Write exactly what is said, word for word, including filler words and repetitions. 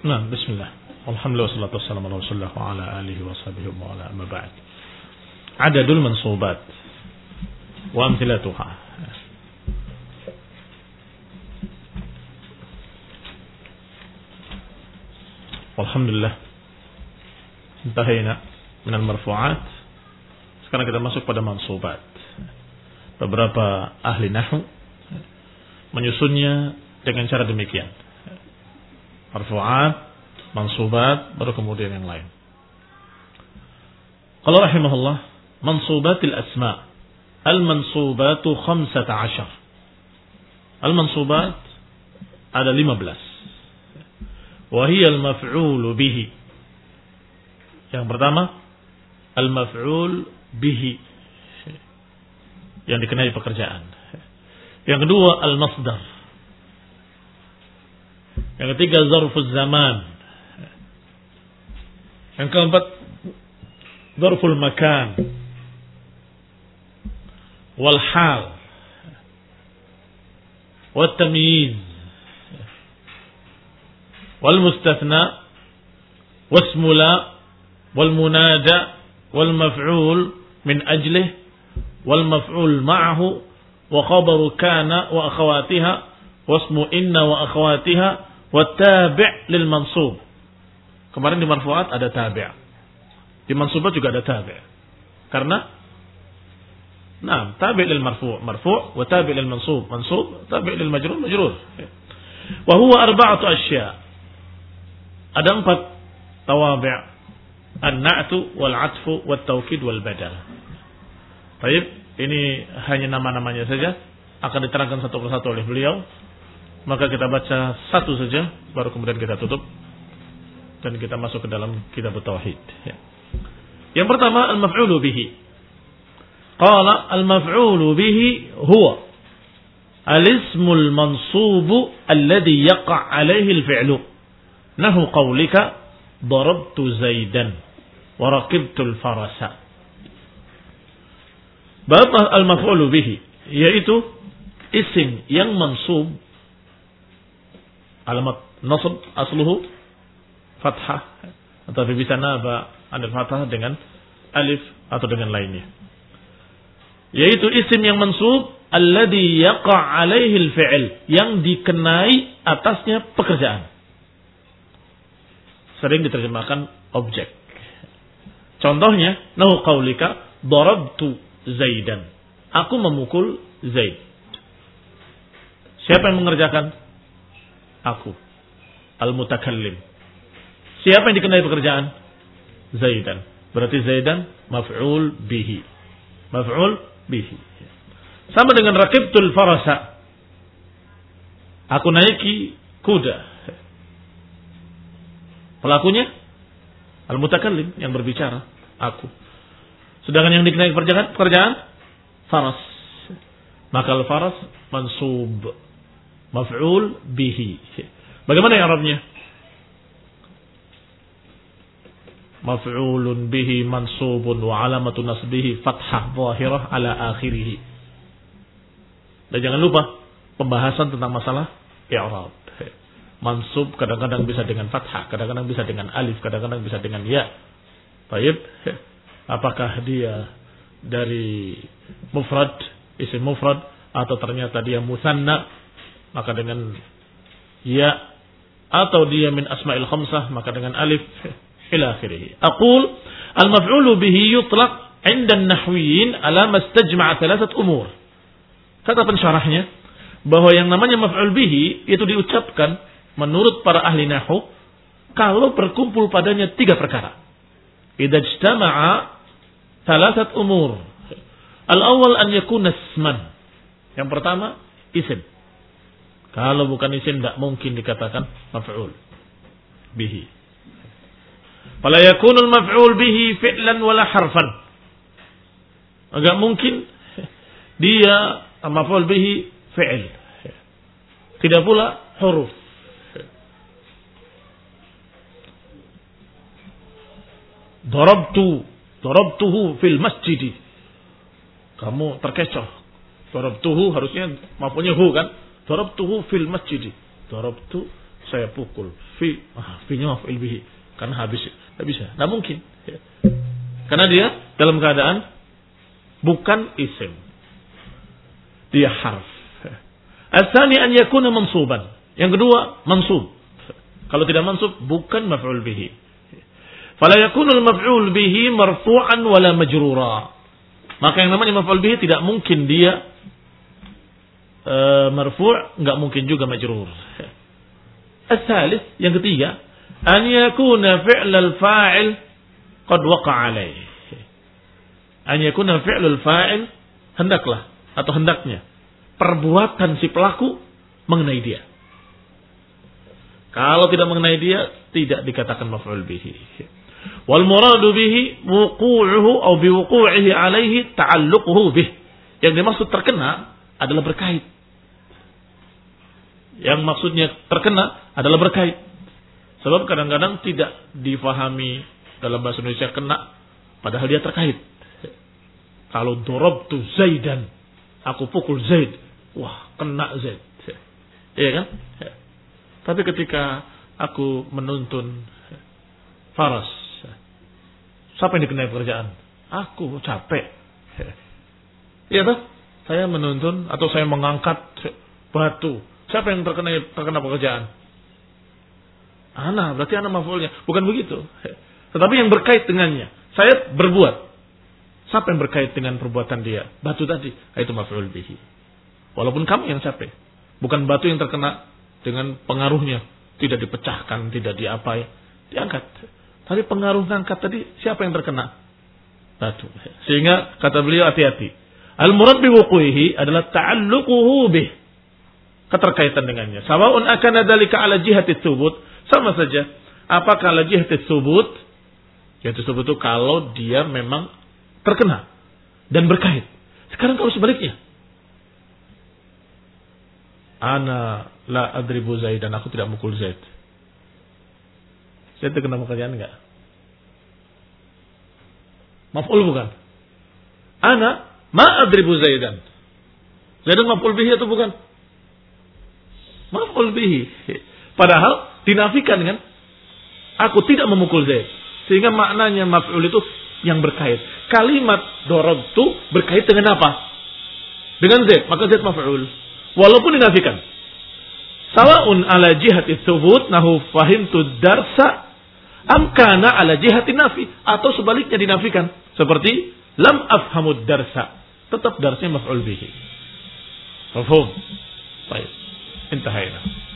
Nah, bismillah. Alhamdulillah wassalatu wassalamu ala Rasulillah wa ala alihi wa sahbihi wa ala amma ba'd. Adadul mansubat wa amthilatuha. Alhamdulillah. Intahayna min al-marfu'at. Sekarang kita masuk pada mansubat. Beberapa ahli nahwu menyusunnya dengan cara demikian. Marfu'at, mansubat, baru kemudian yang lain. Qala rahimahullah, mansubatil asma. Al-mansubatu khamsata ashar. Al-mansubat ada lima belas. Wa hiya al-maf'ul bihi. Yang pertama, al-maf'ul bihi, yang dikenai pekerjaan. Yang kedua, al-masdar. Yang ketiga, zarfuz zaman. Yang keempat, zarful makan. Wal hal. Wat tamyiz. Wal mustathna. Wasmu la. Wal munada. Wal maf'ul min ajlih. Wal maf'ul ma'ahu. Wa khabaru kana wa akhawatiha. Wasmu inna wa akhawatiha. Wa tabi' lil mansub. Kemarin di marfu'at ada tabi'. Di mansubat juga ada tabi'. Karena nah, tabi' lil marfu', marfu' wa tabi' lil mansub, mansub, tabi' lil majrur, majrur. Wa huwa arba'atu asya'. Ada empat tawabi'. An-na'tu wal 'atfu wat tawkid wal badal. Baik, ini hanya nama-namanya saja, akan diterangkan satu persatu oleh beliau. Maka kita baca satu saja, baru kemudian kita tutup dan kita masuk ke dalam kitab tauhid. Yang pertama, al-maf'ulu bihi. Qala al-maf'ulu bihi huwa al-ismul mansubu alladhi yaqa' alayhi al-fi'lu. Nahu qawlika darabtu Zaidan wa raqibtu al-farasa. Bab al-maf'ulu bihi, yaitu isim yang mansub. Alamat nasab asluhu fathah, atau bisa naba anil fathah dengan alif atau dengan lainnya. Yaitu isim yang mansub alladhi yaqa' alaihi al-fi'l, yang dikenai atasnya pekerjaan. Sering diterjemahkan objek. Contohnya, nahu qaulika darabtu Zaidan. Aku memukul Zaid. Siapa yang mengerjakan? Aku, al-mutakallim. Siapa yang dikenai pekerjaan? Zaidan. Berarti Zaidan maf'ul bihi. Maf'ul bihi. Sama dengan raqibtul farasa. Aku naiki kuda. Pelakunya al-mutakallim, yang berbicara, aku. Sedangkan yang dikenai pekerjaan, pekerjaan faras. Maka al-faras mansub, maf'ul bihi. Bagaimana yang Arabnya? Maf'ulun bihi mansubun wa alamatu nasbihi fathah zahirah ala akhirih. Dan jangan lupa pembahasan tentang masalah i'rab. Mansub kadang-kadang bisa dengan fathah, kadang-kadang bisa dengan alif, kadang-kadang bisa dengan ya. Baik, apakah dia dari mufrad, isim mufrad, atau ternyata dia musanna, maka dengan ya, atau dia min asma'il khamsah, maka dengan alif ila akhirih. Aqul al-maf'ulu bihi yutlaq 'inda an-nahwiyyin ala mastajma'a thalathat umur. Kata pensyarahnya bahwa yang namanya maf'ul bihi itu diucapkan menurut para ahli nahwu kalau berkumpul padanya tiga perkara. Idza ijtama'a thalathat umur. Al-awwal an yakuna isman. Yang pertama, isim. Kalau bukan isim tidak mungkin dikatakan maf'ul bihi. Fala yakunul maf'ul bihi fi'lan wala harfan. Enggak mungkin dia maf'ul bihi fi'il. Tidak pula huruf. Darabtu, darabtuhu fil masjid. Kamu terkecoh. Darabtuhu harusnya maf'ulnya hu kan? Darabtuhu fil masjid. Darabtu saya pukul. Fi, ah, fi-nya maf'ul bihi. Karena habis. Tidak bisa. Tidak mungkin. Ya. Karena dia dalam keadaan bukan isim. Dia harf. As-tsani an yakuna mansuban. Yang kedua, mansub. Kalau tidak mansub, bukan maf'ul bihi. Fala yakunu al-maf'ul bihi marfu'an wala majrura. Maka yang namanya maf'ul bihi tidak mungkin dia uh, marfu', enggak mungkin juga majrur. As-tsalits, yang ketiga, an yakuna fi'l al-fa'il qad waqa'a alayh. An yakuna fi'l al-fa'il, hendaklah atau hendaknya perbuatan si pelaku mengenai dia. Kalau tidak mengenai dia, tidak dikatakan maf'ul bihi. Wal muradu bihi wuqu'uhu aw bi wuqu'ihi alaihi ta'alluquhu bih. Yang dimaksud terkena adalah berkait. Yang maksudnya terkena adalah berkait. Sebab kadang-kadang tidak difahami dalam bahasa Indonesia kena, padahal dia terkait. Kalau darabtu Zaidan, aku pukul Zaid, wah kena Zaid. Iya kan? Tapi ketika aku menuntun Faras, siapa yang dikenai pekerjaan? Aku capek. Iya toh? Saya menuntun atau saya mengangkat batu. Siapa yang terkena terkena pekerjaan? Ana, berarti ana maf'ulnya. Bukan begitu. Tetapi yang berkait dengannya. Saya berbuat. Siapa yang berkait dengan perbuatan dia? Batu tadi. Itu maf'ul bihi. Walaupun kamu yang capek. Bukan batu yang terkena dengan pengaruhnya. Tidak dipecahkan, tidak diapai. Diangkat. Tapi pengaruh ngangkat tadi, siapa yang terkena? Batu. Sehingga kata beliau hati-hati. Al-murad bi wuqu'ihi adalah ta'alluquhu bih. Keterkaitan dengannya. Sawa'un akana dzalika ala jihati tsubut, sama saja. Apakah ala jihati tsubut? Jihati tsubut itu kalau dia memang terkena dan berkait. Sekarang kalau sebaliknya. Ana la adribu Zaidan, aku tidak mukul Zaid. Zaid terkena pekerjaan enggak? Maf'ul bukan? Ana ma adribu Zaidan. Zaidan maf'ul bihi atau bukan? Maf'ul bihi. Padahal dinafikan kan? Aku tidak memukul Zaid. Sehingga maknanya maf'ul itu yang berkait. Kalimat darabtu berkait dengan apa? Dengan Zaid. Maka Zaid maf'ul. Walaupun dinafikan. Sawa'un ala jihati tsubut nahu fahimtu darsa am kana ala jihati nafi, atau sebaliknya dinafikan seperti lam afhamud darsa, tetap darsnya maf'ul bihi. Mafhum? Baik. Intahayna.